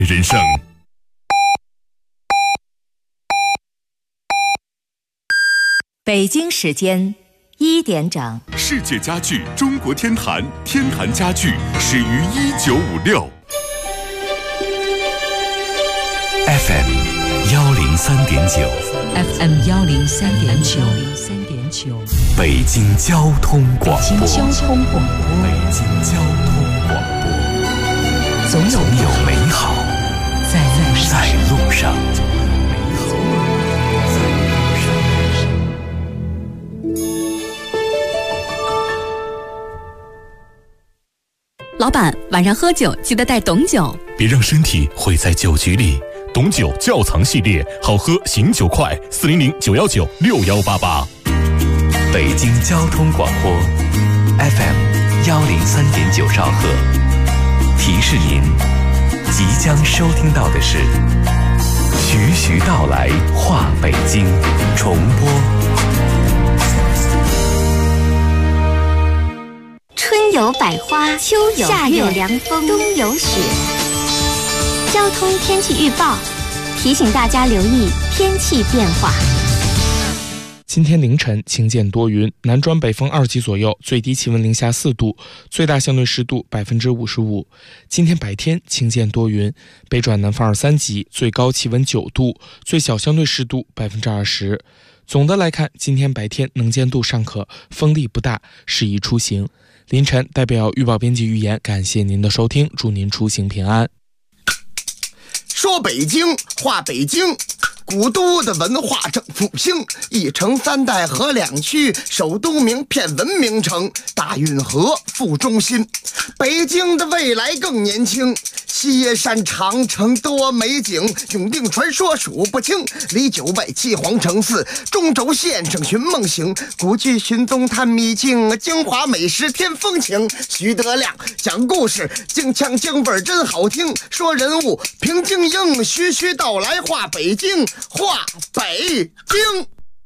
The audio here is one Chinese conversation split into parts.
人生。 北京时间1点整， 世界家具中国天坛，天坛家具始于1956。FM 103.9 FM 103.9， 北京交通广播。 北京交通广播， 北京交通广播， 总有美好在路上。 老板，晚上喝酒记得带董酒， 别让身体毁在酒局里。董酒窖藏系列，好喝醒酒快，400-919-6188。 北京交通广播 FM 103.9兆赫，提示您，即将收听到的是徐徐道来话北京重播。 春有百花，秋有夏有凉风，冬有雪。交通天气预报提醒大家留意天气变化。 今天凌晨晴间多云，南转北风2级左右，最低气温零下4度，最大相对湿度55%。今天白天晴间多云，北转南风2、3级，最高气温9度，最小相对湿度20%。总的来看，今天白天能见度尚可，风力不大，适宜出行。凌晨代表预报编辑预言，感谢您的收听，祝您出行平安。 说北京话北京，古都的文化正复兴，一城3代合2区，首都名片文明城，大运河副中心。北京的未来更年轻，西山长城多美景，永定传说数不清，离900七皇城寺，中轴线上寻梦行，古剧寻踪探秘境，京华美食添风情。徐德亮讲故事，京腔京味真好听，说人物平静应，徐徐道来话北京，话北京。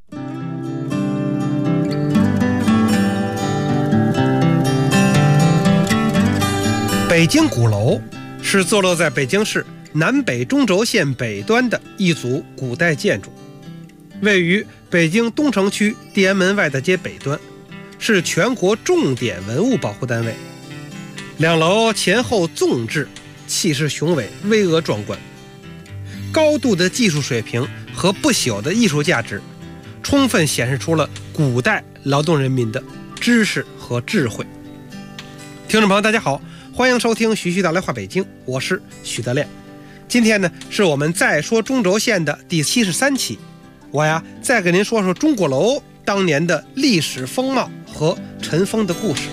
北京鼓楼是坐落在北京市南北中轴线北端的一组古代建筑，位于北京东城区地安门外大街北端，是全国重点文物保护单位。两楼前后纵置，气势雄伟，巍峨壮观。高度的技术水平和不朽的艺术价值，充分显示出了古代劳动人民的知识和智慧。听众朋友大家好，欢迎收听徐徐道来话北京，我是许德亮。今天呢，是我们再说中轴线的第73期，我再给您说说钟鼓楼当年的历史风貌和尘封的故事。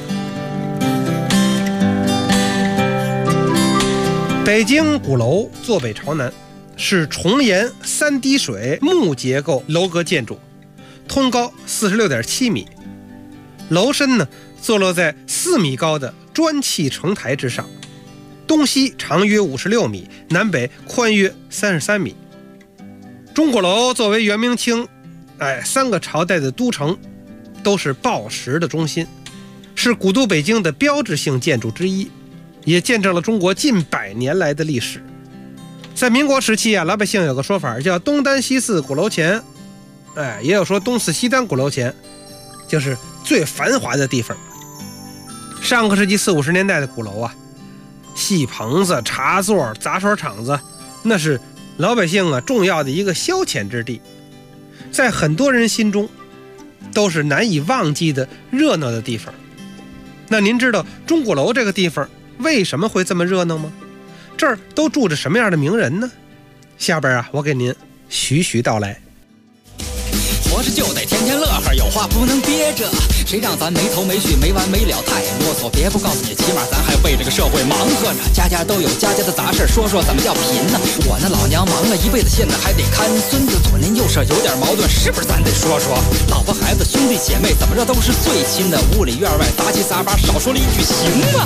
北京鼓楼坐北朝南，是重檐3滴水木结构楼阁建筑，通高46.7米，楼身呢坐落在4米高的砖砌城台之上，东西长约56米，南北宽约33米。钟鼓楼作为元明清3个朝代的都城，都是报时的中心，是古都北京的标志性建筑之一，也见证了中国近100年来的历史。在民国时期老百姓有个说法叫东单西四鼓楼前，也有说东四西单鼓楼前，就是最繁华的地方。上个世纪40、50年代的鼓楼戏棚子、茶座、杂耍场子，那是老百姓重要的一个消遣之地，在很多人心中都是难以忘记的热闹的地方。那您知道钟鼓楼这个地方为什么会这么热闹吗？这儿都住着什么样的名人呢？下边我给您徐徐道来。 活着就得天天乐呵，有话不能憋着，谁让咱没头没绪没完没了太啰嗦，别不告诉你，起码咱还为这个社会忙活着，家家都有家家的杂事，说说怎么叫贫呢？我那老娘忙了一辈子，现在还得看孙子，左邻右舍有点矛盾，是不是咱得说说？老婆孩子兄弟姐妹怎么着都是最亲的，屋里院外杂七杂八，少说了一句行吗？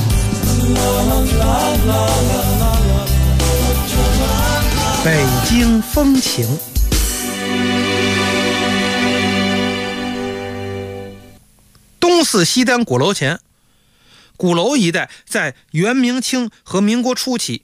北京风情。东四西单鼓楼前，鼓楼一带在元明清和民国初期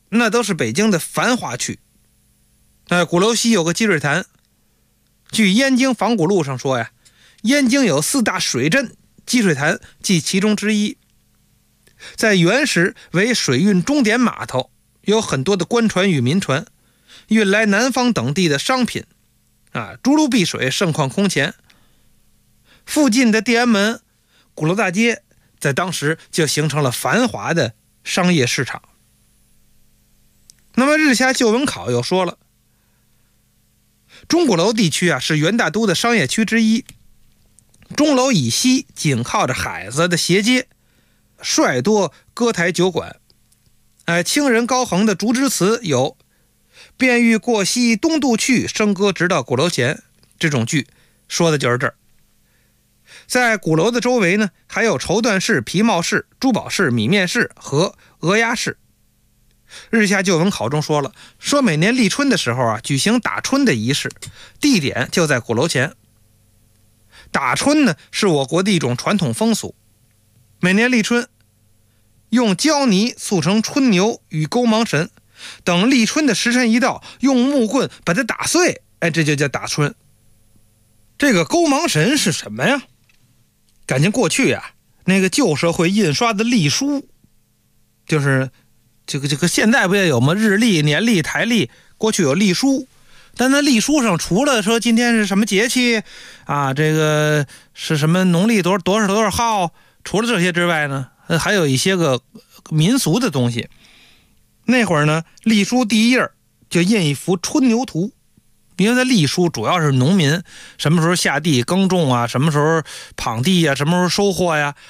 那都是北京的繁华区。鼓楼西有个积水潭，据燕京仿古录上说呀，燕京有4大水镇，积水潭即其中之一。在原时为水运终点码头，有很多的官船与民船运来南方等地的商品诸路碧水，盛况空前。附近的地安门、鼓楼大街在当时就形成了繁华的商业市场。那么日下旧闻考又说了，钟鼓楼地区是元大都的商业区之一。钟楼以西紧靠着海子的斜街，率多歌台酒馆。清人高衡的竹枝词有便欲过溪东渡去，笙歌直到鼓楼前，这种句说的就是这儿。在鼓楼的周围呢，还有绸缎市、皮帽市、珠宝市、米面市和鹅鸭市。日下旧闻考中说了，说每年立春的时候举行打春的仪式，地点就在鼓楼前。打春呢，是我国的一种传统风俗。每年立春，用胶泥塑成春牛与勾芒神，等立春的时辰一到，用木棍把它打碎，这就叫打春。这个勾芒神是什么呀？感情过去那个旧社会印刷的历书，就是这个现在不也有吗？日历、年历、台历，过去有历书。但那历书上除了说今天是什么节气这个是什么农历多少号，除了这些之外呢，还有一些个民俗的东西。那会儿呢，历书第一页就印一幅春牛图，因为它历书主要是农民什么时候下地耕种什么时候耪地什么时候收获呀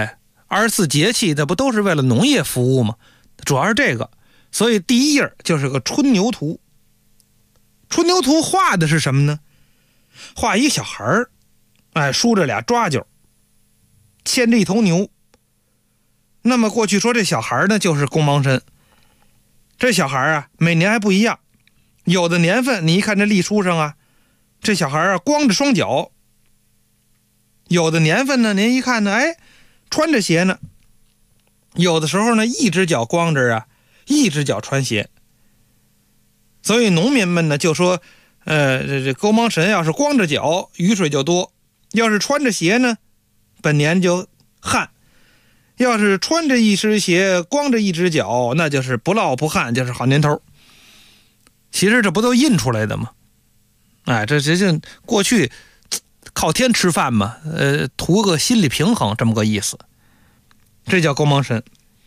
，24节气那不都是为了农业服务吗？主要是这个，所以第一页就是个春牛图。春牛图画的是什么呢？画一小孩梳着俩抓阄，牵着一头牛。那么过去说这小孩呢就是勾芒神。这小孩每年还不一样，有的年份你一看这历书上这小孩光着双脚。有的年份呢您一看呢穿着鞋呢。有的时候呢一只脚光着一只脚穿鞋。所以农民们呢就说这勾芒神要是光着脚雨水就多，要是穿着鞋呢本年就旱，要是穿着一只鞋光着一只脚那就是不涝不旱，就是好年头。其实这不都印出来的吗？这就过去靠天吃饭嘛，图个心理平衡这么个意思，这叫勾芒神。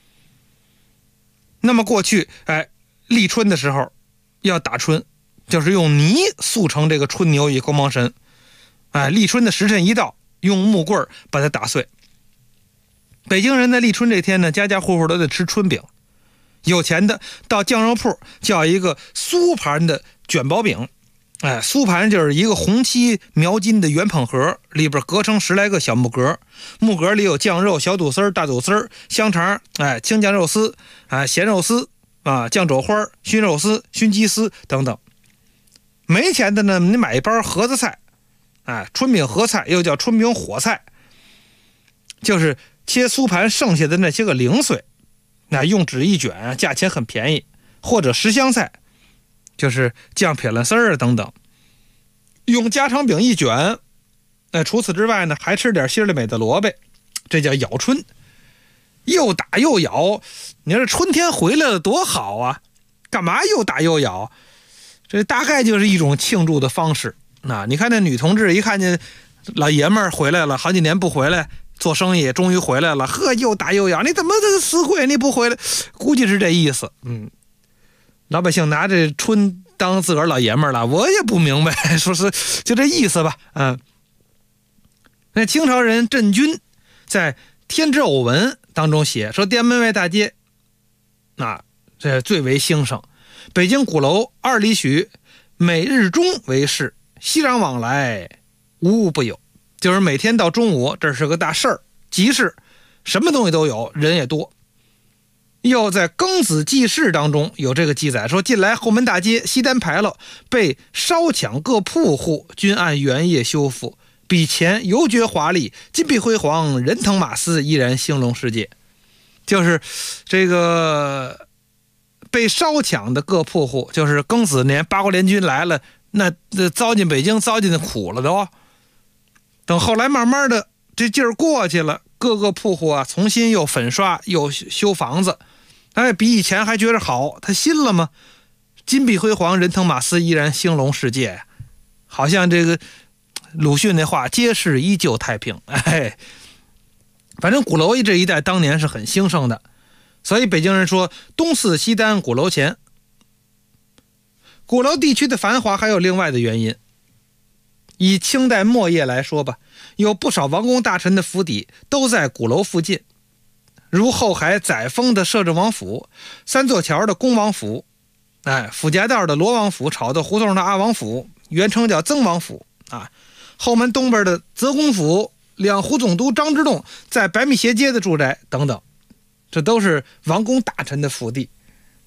那么过去立春的时候要打春，就是用泥塑成这个春牛与勾芒神。立春的时辰一到，用木棍把它打碎。北京人在立春这天呢，家家户户都得吃春饼。有钱的到酱肉铺叫一个酥盘的卷薄饼。酥盘就是一个红漆描金的圆捧盒，里边隔成10来个小木格，木格里有酱肉、小肚丝、大肚丝、香肠、青酱肉丝、咸肉丝酱肘花、熏肉丝、熏鸡丝等等。没钱的呢，你买一包盒子菜，春饼合菜又叫春饼火菜，就是切酥盘剩下的那些个零碎，用纸一卷，价钱很便宜。或者十香菜，就是酱撇了丝等等，用家常饼一卷。除此之外呢，还吃点心里美的萝卜，这叫咬春。又打又咬，你说春天回来了多好啊，干嘛又打又咬？这大概就是一种庆祝的方式。你看那女同志一看见老爷们儿回来了，好几年不回来做生意，终于回来了，又打又咬，你怎么这个死鬼你不回来？估计是这意思。老百姓拿这春当自个儿老爷们儿了，我也不明白，说是就这意思吧。那清朝人郑钧在《天之偶闻》当中写说，殿门外大街这最为兴盛，北京鼓楼2里许，每日中为市，熙攘往来无不有。就是每天到中午，这是个大事儿，集市，什么东西都有，人也多。又在庚子记事当中有这个记载，说近来后门大街西单牌楼被烧抢各铺户，均按原业修复，比前犹觉华丽，金碧辉煌，人腾马嘶，依然兴隆世界。就是这个被烧抢的各铺户，就是庚子年八国联军来了，那糟进北京糟进的苦了都。等后来慢慢的这劲儿过去了，各个铺户啊重新又粉刷又修房子，比以前还觉得好，他信了吗？金碧辉煌，人腾马嘶，依然兴隆世界，好像这个鲁迅那话，街市依旧太平。反正鼓楼这一带当年是很兴盛的，所以北京人说东四西单鼓楼前。鼓楼地区的繁华还有另外的原因。以清代末叶来说吧，有不少王公大臣的府邸都在鼓楼附近，如后海载沣的摄政王府，三座桥的恭王府，府家道的罗王府，草豆胡同的阿王府，原称叫曾王府啊。后门东边的泽公府，两湖总督张之洞在白米斜街的住宅等等，这都是王公大臣的府邸。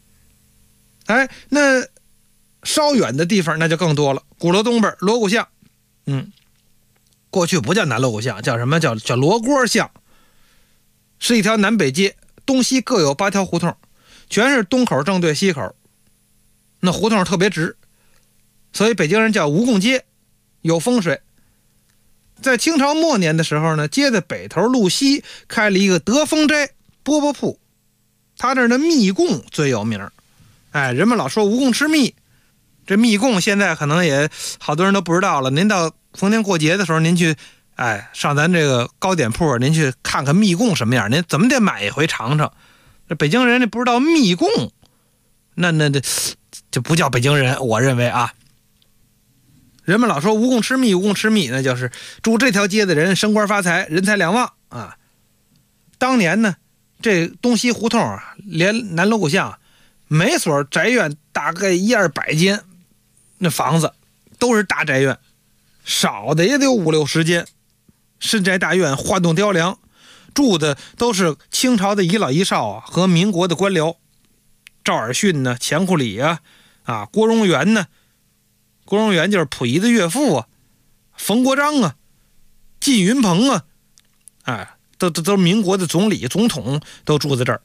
那稍远的地方那就更多了。鼓楼东边锣鼓巷，过去不叫南锣鼓巷，叫什么？叫锣锅巷，是一条南北街，东西各有8条胡同，全是东口正对西口，那胡同特别直，所以北京人叫蜈蚣街，有风水。在清朝末年的时候呢，街的北头路西开了一个德丰斋饽饽铺，他这儿的蜜供最有名。人们老说蜈蚣吃蜜，这蜜供现在可能也好多人都不知道了。您到逢年过节的时候，您去上咱这个糕点铺，您去看看蜜供什么样，您怎么得买一回尝尝。这北京人不知道蜜供，那就不叫北京人，我认为啊。人们老说蜈蚣吃蜜，蜈蚣吃蜜，那就是住这条街的人升官发财，人财两旺啊。当年呢，这东西胡同啊，连南锣鼓巷，每所宅院大概100-200间，那房子都是大宅院，少的也得有5-60间。深宅大院，画栋雕梁，住的都是清朝的遗老遗少啊，和民国的官僚，赵尔巽呢，钱库里郭荣元呢。郭荣元就是溥仪的岳父啊，冯国璋啊，靳云鹏啊，都是民国的总理总统，都住在这儿。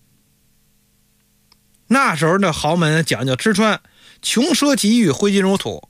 那时候的豪门讲究吃穿，穷奢极欲，挥金如土。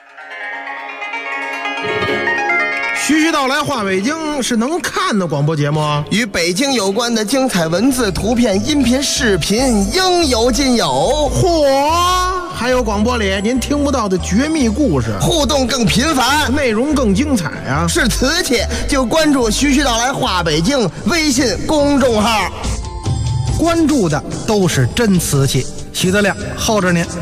徐徐道来话北京是能看的广播节目， 与北京有关的精彩文字、图片、音频、视频应有尽有。 嚯！还有广播里您听不到的绝密故事， 互动更频繁， 内容更精彩啊！ 是瓷器就关注徐徐道来话北京微信公众号， 关注的都是真瓷器。徐德亮候着您。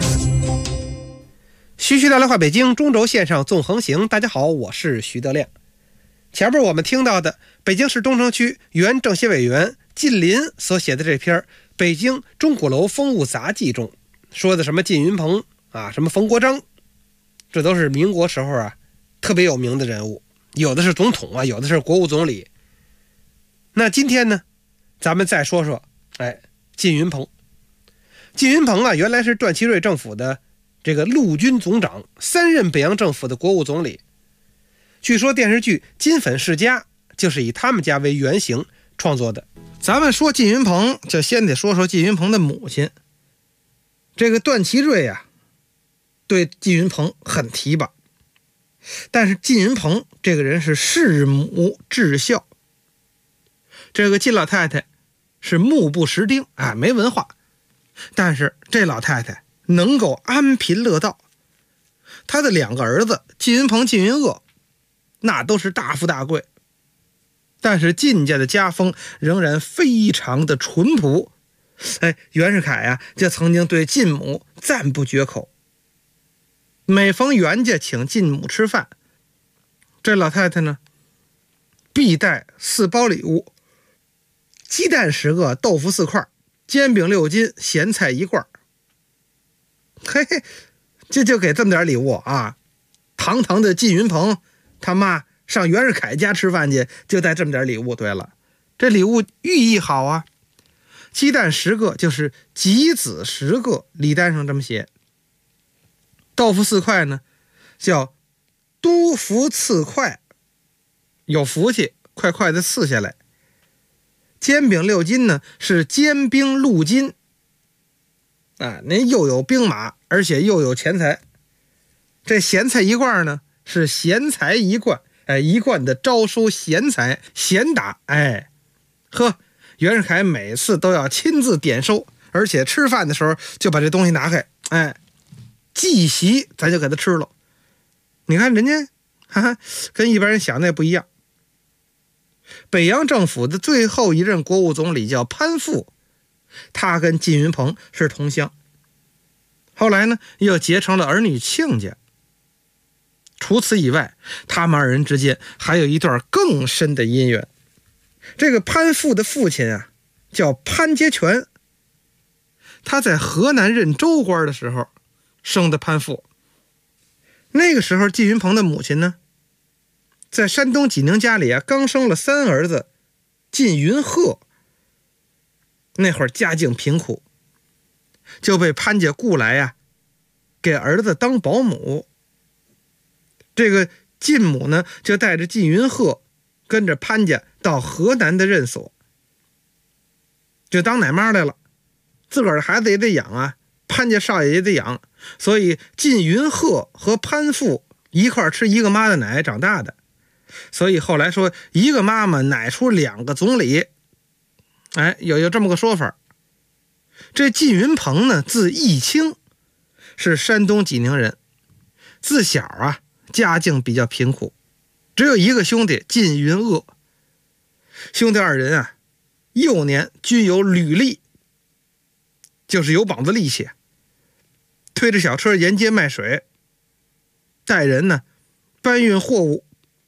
徐徐道来话北京中轴线上纵横行，大家好，我是徐德亮。前面我们听到的北京市东城区原政协委员靳林所写的这篇《北京钟鼓楼风物杂记》中说的什么靳云鹏什么冯国璋，这都是民国时候特别有名的人物，有的是总统有的是国务总理。那今天呢，咱们再说说靳云鹏。靳云鹏原来是段祺瑞政府的这个陆军总长，3任北洋政府的国务总理。据说电视剧《金粉世家》就是以他们家为原型创作的。咱们说靳云鹏，就先得说说靳云鹏的母亲。这个段祺瑞对靳云鹏很提拔，但是靳云鹏这个人是弑母至孝，这个靳老太太是目不识丁没文化，但是这老太太能够安贫乐道。她的2个儿子靳云鹏、靳云鄂那都是大富大贵，但是靳家的家风仍然非常的淳朴。袁世凯就曾经对靳母赞不绝口。每逢袁家请靳母吃饭，这老太太呢必带4包礼物，鸡蛋10个，豆腐4块，煎饼6斤，咸菜1罐。就给这么点礼物堂堂的靳云鹏他妈上袁世凯家吃饭去，就带这么点礼物。对了，这礼物寓意好鸡蛋10个就是吉子10个，礼单上这么写。豆腐4块呢，叫都福赐快，有福气，快快的赐下来。煎饼6斤呢，是煎饼6斤。 您又有兵马，而且又有钱财。这咸菜一罐呢，是咸财一罐，一贯的招收贤财贤达。袁世凯每次都要亲自点收，而且吃饭的时候就把这东西拿开，祭席咱就给他吃了。你看人家跟一般人想的也不一样。北洋政府的最后一任国务总理叫潘复，他跟靳云鹏是同乡，后来呢又结成了儿女亲家。除此以外，他们二人之间还有一段更深的姻缘。这个潘复的父亲啊叫潘节全，他在河南任州官的时候生的潘复。那个时候靳云鹏的母亲呢，在山东济宁家里刚生了3儿子靳云鹤，那会儿家境贫苦，就被潘家雇来给儿子当保姆。这个靳母呢就带着靳云鹤跟着潘家到河南的任所，就当奶妈来了。自个儿的孩子也得养潘家少爷也得养，所以靳云鹤和潘复一块吃一个妈的奶长大的。所以后来说一个妈妈奶出2个总理，有这么个说法。这靳云鹏呢字义清，是山东济宁人，自小家境比较贫苦，只有一个兄弟靳云鄂。兄弟二人幼年均有履历，就是有膀子力气，推着小车沿街卖水，带人呢搬运货物，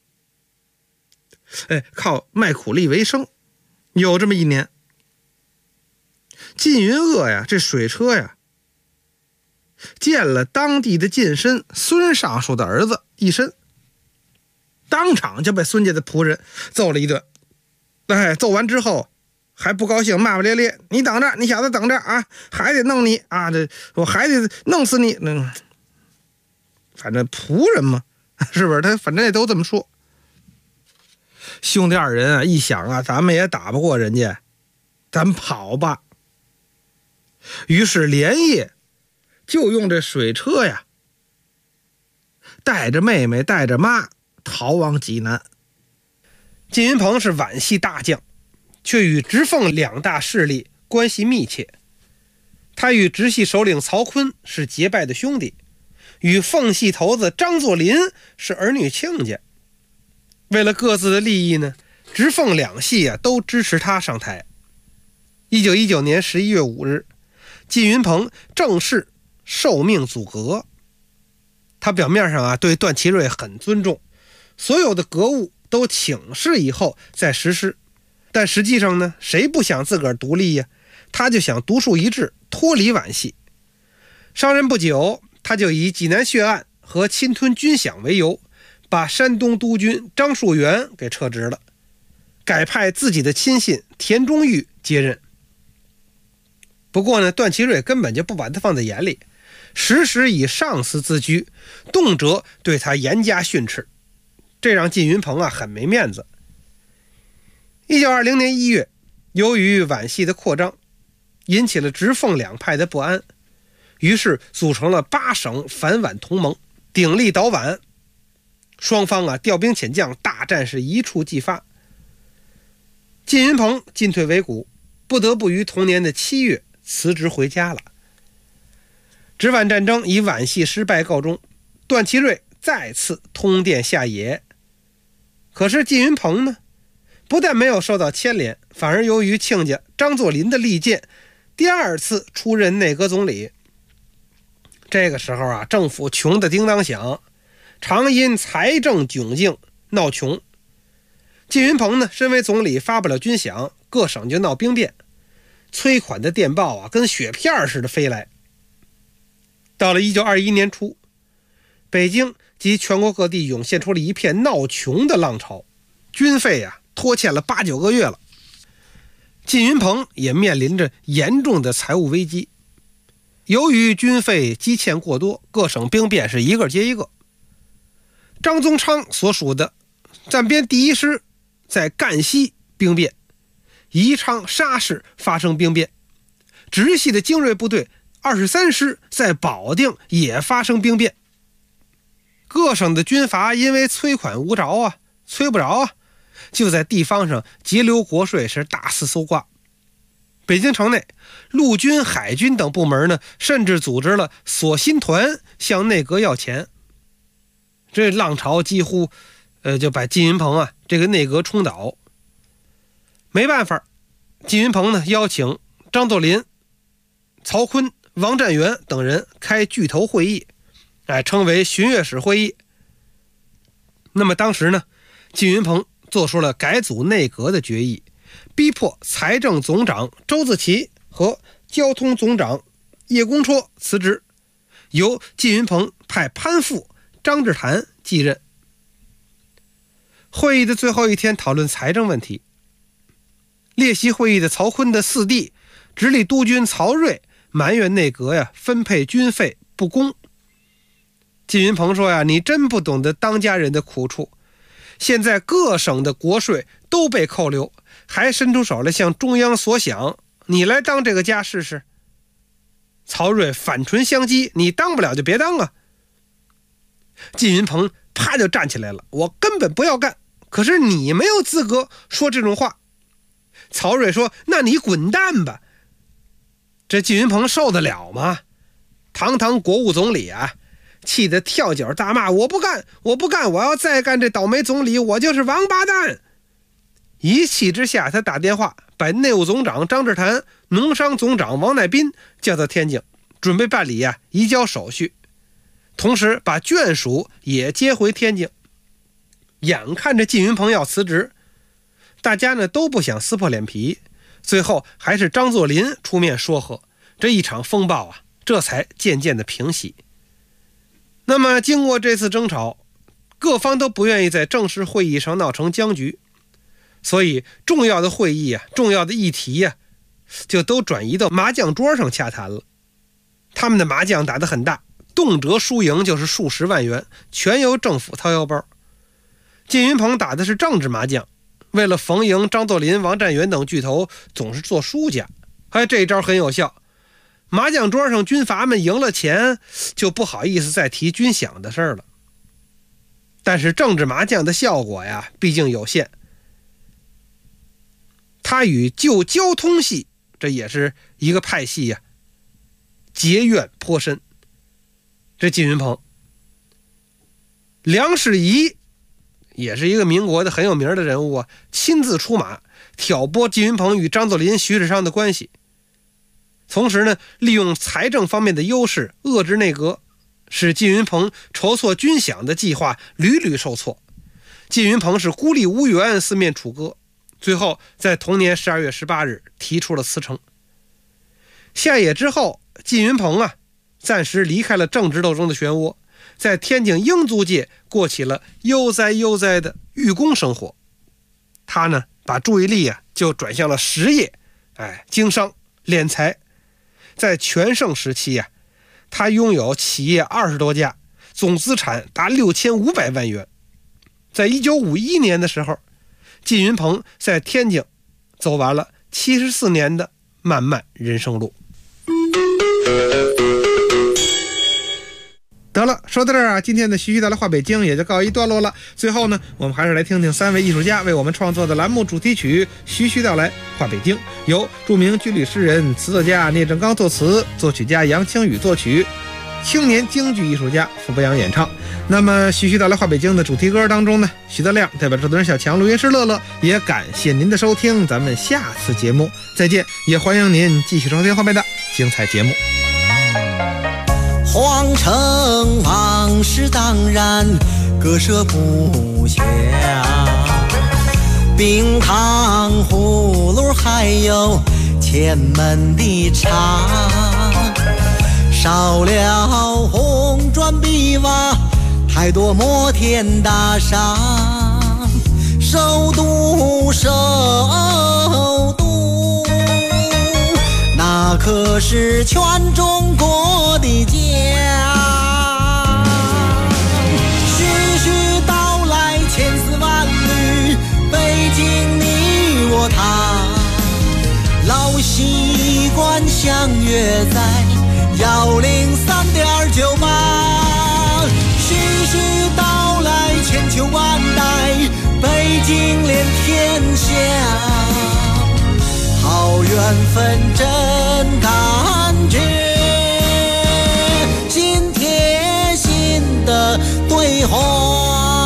靠卖苦力为生。有这么一年，靳云鄂这水车溅了当地的近身孙尚书的儿子一身，当场就被孙家的仆人揍了一顿。揍完之后还不高兴，骂骂咧咧：“你等着，你小子等着还得弄你我还得弄死你。”反正仆人嘛，是不是？他反正也都这么说。兄弟二人一想咱们也打不过人家，咱跑吧。于是连夜就用这水车带着妹妹带着妈逃往济南。靳云鹏是皖系大将，却与直奉2大势力关系密切。他与直系首领曹锟是结拜的兄弟，与奉系头子张作霖是儿女亲家。为了各自的利益呢，直奉2系都支持他上台。1919年11月5日，靳云鹏正式受命组阁。他表面上对段祺瑞很尊重，所有的格物都请示以后再实施。但实际上呢，谁不想自个儿独立他就想独树一帜，脱离皖系。上任不久，他就以济南血案和侵吞军饷为由，把山东督军张树元给撤职了，改派自己的亲信田中玉接任。不过呢，段祺瑞根本就不把他放在眼里，时时以上司自居，动辄对他严加训斥，这让靳云鹏很没面子。1920年1月，由于皖系的扩张，引起了直奉2派的不安，于是组成了8省反皖同盟，鼎力捣皖。双方调兵遣将，大战是一触即发。靳云鹏进退维谷，不得不于同年的7月辞职回家了。直皖战争以皖系失败告终，段祺瑞再次通电下野。可是靳云鹏呢，不但没有受到牵连，反而由于亲家张作霖的力荐，第2次出任内阁总理。这个时候政府穷得叮当响，常因财政窘境闹穷。靳云鹏呢，身为总理发不了军饷，各省就闹兵变，催款的电报跟雪片似的飞来。到了1921年初，北京及全国各地涌现出了一片闹穷的浪潮，军费拖欠了8、9个月了。靳云鹏也面临着严重的财务危机。由于军费积欠过多，各省兵变是一个接一个。张宗昌所属的暂编第1师在赣西兵变，宜昌、沙市发生兵变，直系的精锐部队 23师在保定也发生兵变。各省的军阀因为催款无着啊，催不着啊，就在地方上截留国税，是大肆搜刮。北京城内，陆军、海军等部门呢，甚至组织了索薪团向内阁要钱。这浪潮几乎就把靳云鹏啊这个内阁冲倒。没办法，靳云鹏呢邀请张作霖、曹锟、王占元等人开巨头会议，称为巡阅使会议。那么当时呢，靳云鹏做出了改组内阁的决议，逼迫财政总长周自齐和交通总长叶公绰辞职，由靳云鹏派潘复、张志坛继任。会议的最后一天讨论财政问题，列席会议的曹锟的四弟直隶督军曹睿埋怨内阁呀分配军费不公。靳云鹏说呀，你真不懂得当家人的苦处，现在各省的国税都被扣留，还伸出手来向中央索饷，你来当这个家试试。曹睿反唇相讥，你当不了就别当啊。靳云鹏啪就站起来了，我根本不要干，可是你没有资格说这种话。曹睿说，那你滚蛋吧。这靳云鹏受得了吗？堂堂国务总理啊，气得跳脚大骂，我不干，我不干，我要再干这倒霉总理，我就是王八蛋。一气之下，他打电话把内务总长张志坛、农商总长王乃斌叫到天津，准备办理移交手续，同时把眷属也接回天津。眼看着靳云鹏要辞职，大家呢都不想撕破脸皮，最后还是张作霖出面说和，这一场风暴这才渐渐的平息。那么经过这次争吵，各方都不愿意在正式会议上闹成僵局，所以重要的会议重要的议题就都转移到麻将桌上洽谈了。他们的麻将打得很大，动辄输赢就是数十万元，全由政府掏腰包。靳云鹏打的是政治麻将，为了逢迎张作霖、王占元等巨头，总是做输家。这一招很有效，麻将桌上军阀们赢了钱，就不好意思再提军饷的事了。但是政治麻将的效果毕竟有限，他与旧交通系，这也是一个派系结怨颇深。这靳云鹏，梁士仪也是一个民国的很有名的人物亲自出马挑拨靳云鹏与张作霖、徐世昌的关系，同时呢，利用财政方面的优势遏制内阁，使靳云鹏筹措军饷的计划屡屡受挫。靳云鹏是孤立无援，四面楚歌，最后在同年12月18日提出了辞呈。下野之后，靳云鹏暂时离开了政治斗争的漩涡，在天津英租界过起了悠哉悠哉的寓公生活。他呢，把注意力就转向了实业，经商敛财。在全盛时期他拥有企业20多家，总资产达6500万元。在1951年的时候，靳云鹏在天津走完了74年的漫漫人生路。得了，说到这儿今天的徐徐道来话北京也就告一段落了。最后呢，我们还是来听听3位艺术家为我们创作的栏目主题曲《徐徐道来话北京》，由著名军旅诗人、词作家聂正刚作词，作曲家杨清宇作曲，青年京剧艺术家傅伯阳演唱。那么《徐徐道来话北京》的主题歌当中呢，徐德亮代表制作人小强、录音师乐乐，也感谢您的收听，咱们下次节目再见，也欢迎您继续收听后面的精彩节目。 皇城往事当然割舍不下，冰糖葫芦还有前门的茶，少了红砖碧瓦，太多摩天大厦，首都那可是全中国的家。徐徐道来千丝万缕，北京你我他，老习惯相约在 103.98，徐徐道来，千秋万代，北京连天下，好缘分真感觉，心贴心的对话。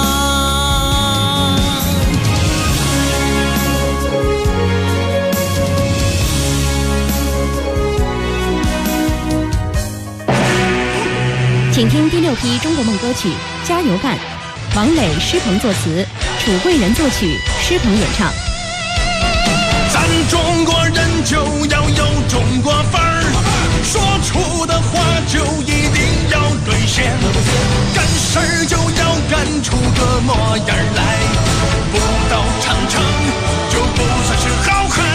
请听第6批中国梦歌曲《加油干》，王磊、施鹏作词，楚贵人作曲，施鹏演唱。 咱中国人就要有中国范儿，说出的话就一定要兑现，干事儿就要干出个模样来，不到长城就不算是好汉。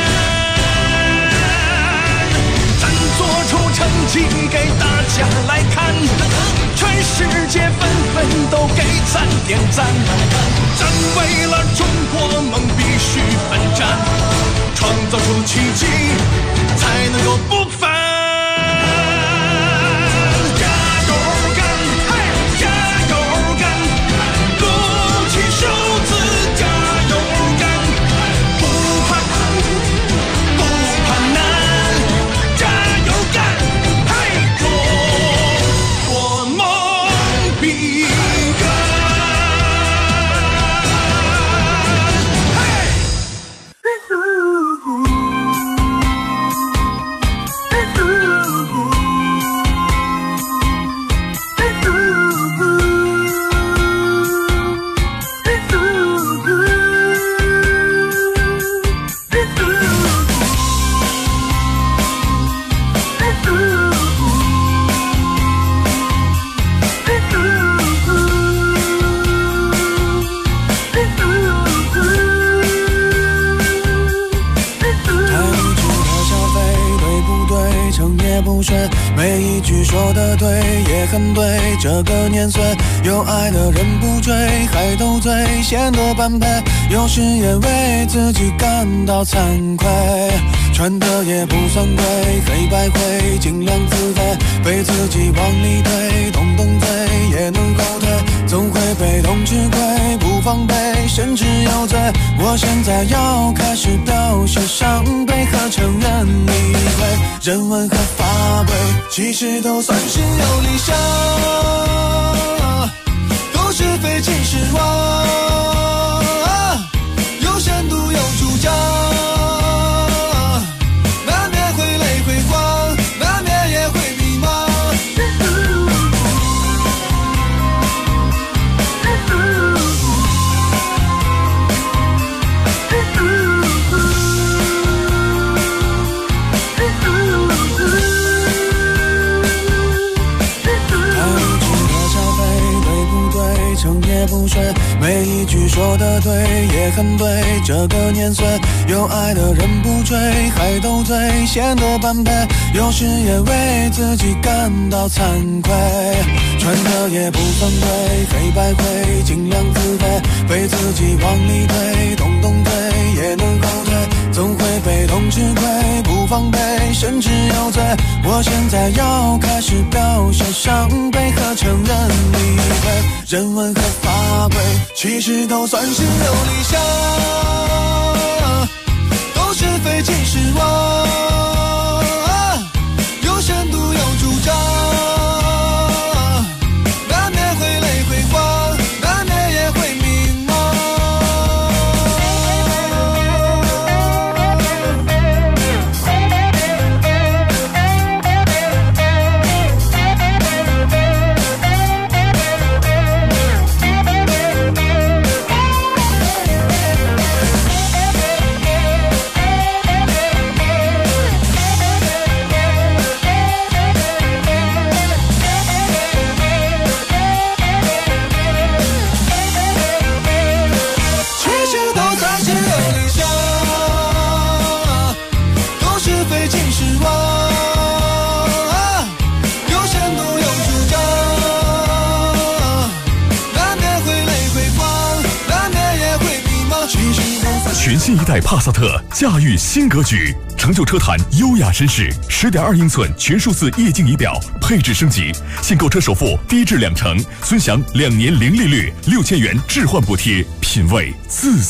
咱做出成绩给大家来看，全世界纷纷都给咱点赞，咱为了中国梦必须奋战，创造出奇迹才能够不凡。加油干，嘿，加油干，鼓起手指加油干，不怕苦，不怕难，加油干，嘿，中国梦必干。 每一句说得对，也很对。这个年岁，有爱的人不追，还斗嘴，显得般配。有时也为自己感到惭愧，穿的也不算贵，黑白灰，尽量自肥，被自己往里推，动动嘴也能后退，总会被动吃亏，不防备，甚至有罪。我现在要开始表现伤悲和承认理会，人文和法规其实都算是有理想，都是非其实妄，有深度有主张，难免会累会慌，难免也会迷茫。也不睡，每一句说得对，也很对。这个年岁，有爱的人不追，还斗嘴，显得般配。有时也为自己感到惭愧，穿的也不算贵，黑白灰，尽量自卑，被自己往里推，动动嘴也能后退，总会被动吃亏，不防备，甚至有罪。我现在要开始表现伤悲和承认理会，人文和法规其实都算是有理想，都是非其实妄，有深度有主张，难免会累会慌，难免也会迷茫。 全新一代帕萨特驾驭新格局，成就车坛优雅绅士。10.2英寸全数字液晶仪表，配置升级，现购车首付低至2成，尊享2年零利率，6000元置换补贴，品味自在。